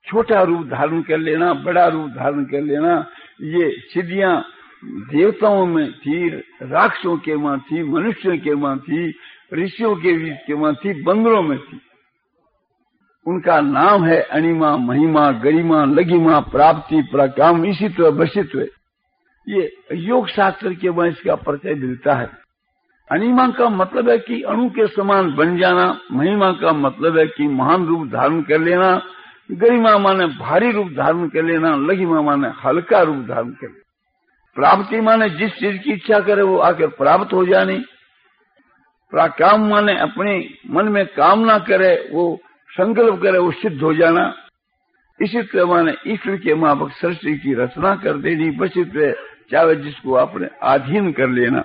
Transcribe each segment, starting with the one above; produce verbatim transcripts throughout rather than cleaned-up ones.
छोटा रूप धारण कर लेना, बड़ा रूप धारण कर लेना, ये सिद्धियां देवताओं में थी, राक्षसों के मां थी, मनुष्यों के मां थी, ऋषियों के बीच के मां थी, बंदरों में थी। उनका नाम है अणिमा, महिमा, गरिमा, लगिमा, प्राप्ति, पराकाम, इसित्व, वशित्व। ये योग शास्त्र के वहां इसका परिचय मिलता है। अणिमा का मतलब है कि अणु के समान बन जाना, महिमा का मतलब है कि महान रूप धारण कर लेना, गरिमा माने भारी रूप धारण कर लेना, लगिमा माने हल्का रूप धारण कर लेना, प्राप्ति माने जिस चीज की इच्छा करे वो आकर प्राप्त हो जानी, पराकाम माने अपने मन में कामना करे, वो संकल्प करे, वो सिद्ध हो जाना, इसित्व माने ईश्वर के माफक सृष्टि की रचना कर देनी, वशित्व चाहे जिसको आपने अधीन कर लेना।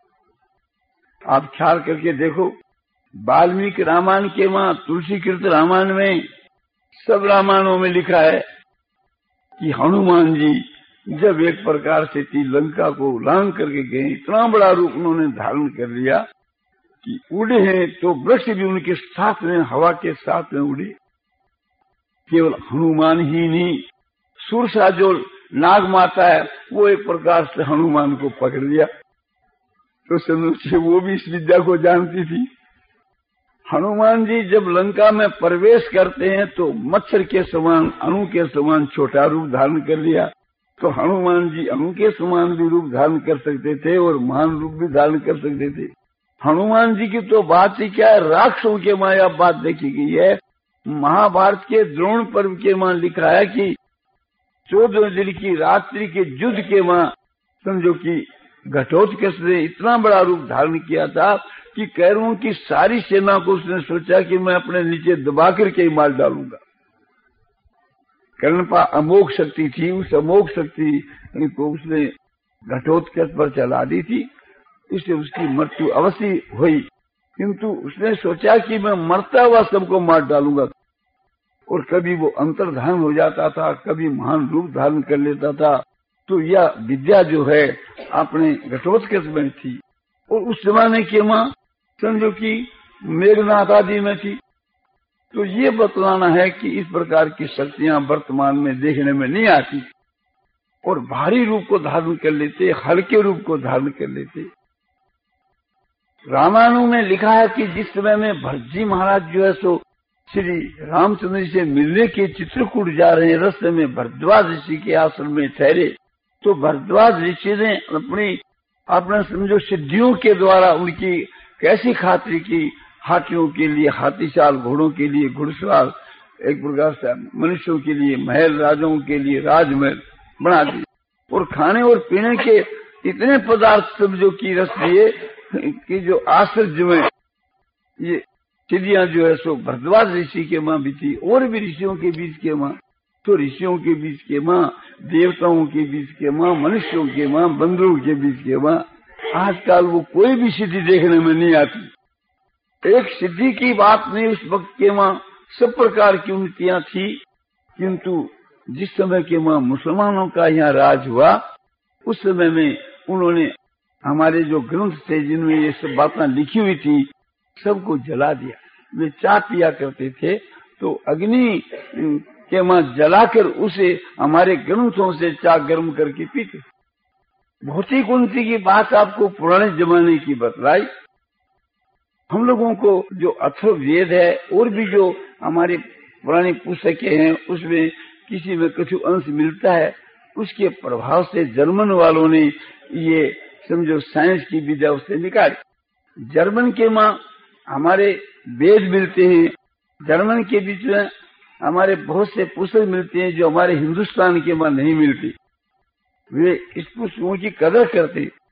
आप ख्याल करके देखो, वाल्मीकि रामायण के मां, तुलसीकृत रामायण में, सब रामायणों में लिखा है कि हनुमान जी जब एक प्रकार से थी लंका को लांग करके गए, इतना बड़ा रूप उन्होंने धारण कर लिया कि उड़े हैं तो वृक्ष भी उनके साथ में, हवा के साथ में उड़े। केवल हनुमान ही नहीं, सुरसा जो नाग माता है वो एक प्रकार से हनुमान को पकड़ लिया। तो समझिए वो भी इस विद्या को जानती थी। हनुमान जी जब लंका में प्रवेश करते हैं तो मच्छर के समान, अणु के समान छोटा रूप धारण कर लिया। तो हनुमान जी अणु के समान भी रूप धारण कर सकते थे और महान रूप भी धारण कर सकते थे। हनुमान जी की तो बात ही क्या है, राक्षसों के माया बात देखी गई है। महाभारत के द्रोण पर्व के मां लिखा है कि चौदह दिन की रात्रि के युद्ध के मां समझो कि घटोत्कच ने इतना बड़ा रूप धारण किया था कि कैरवों की सारी सेना को उसने सोचा कि मैं अपने नीचे दबा करके ही मार डालूंगा। कर्णपा अमोघ शक्ति थी, उस अमोघ शक्ति को उसने घटोत्कच पर चला दी थी, इससे उसकी मृत्यु अवश्य हुई। किंतु उसने सोचा कि मैं मरता हुआ सबको मार डालूंगा, और कभी वो अंतर्धान हो जाता था, कभी महान रूप धारण कर लेता था। तो यह विद्या जो है अपने घटोत्कच में थी, और उस जमाने के मां समझो कि मेघनाथ आदि में थी। तो ये बतलाना है कि इस प्रकार की शक्तियां वर्तमान में देखने में नहीं आती, और भारी रूप को धारण कर लेते, हल्के रूप को धारण कर लेते। रामायणों में लिखा है कि जिस समय में भरतजी महाराज जो है सो श्री रामचंद्र जी से मिलने के चित्रकूट जा रहे हैं, रास्ते में भरद्वाज ऋषि के आश्रम में ठहरे। तो भरद्वाज ऋषि ने अपनी अपना समझो सिद्धियों के द्वारा उनकी कैसी खातिर की, हाथियों के लिए हाथीशाल, घोड़ों के लिए घुड़सवार, एक प्रकार से मनुष्यों के लिए महल, राजाओं के लिए राजमहल बना दिए, और खाने और पीने के इतने पदार्थ समझो की रस दिए कि जो आश्चर्य में ये सिद्धियां जो है सो भरद्वाज ऋषि के मां भी थी, और भी ऋषियों के बीच के मां। तो ऋषियों के बीच के मां, देवताओं के बीच के मां, मनुष्यों के मां, बंदरों के बीच के मां। आजकल वो कोई भी सिद्धि देखने में नहीं आती। एक सिद्धि की बात नहीं, उस वक्त के मां सब प्रकार की उन्नतियां थी। किंतु जिस समय के मां मुसलमानों का यहाँ राज हुआ, उस समय में उन्होंने हमारे जो ग्रंथ थे जिनमें ये सब बातें लिखी हुई थी सबको जला दिया। वे चाय पिया करते थे तो अग्नि के मां जलाकर उसे हमारे ग्रंथों से चाय गर्म करके पीते। भौतिक उन्नति की बात आपको पुराने जमाने की बतलाई। हम लोगों को जो अथर्ववेद है और भी जो हमारे पुरानी पुस्तकें हैं उसमें किसी में कुछ अंश मिलता है, उसके प्रभाव से जर्मन वालों ने ये समझो साइंस की विद्या उससे निकाली। जर्मन के मां हमारे वेद मिलते हैं, जर्मन के बीच में हमारे बहुत से पुस्तक मिलते हैं जो हमारे हिंदुस्तान के मां नहीं मिलती। वे इस पुस्तकों की कदर करते।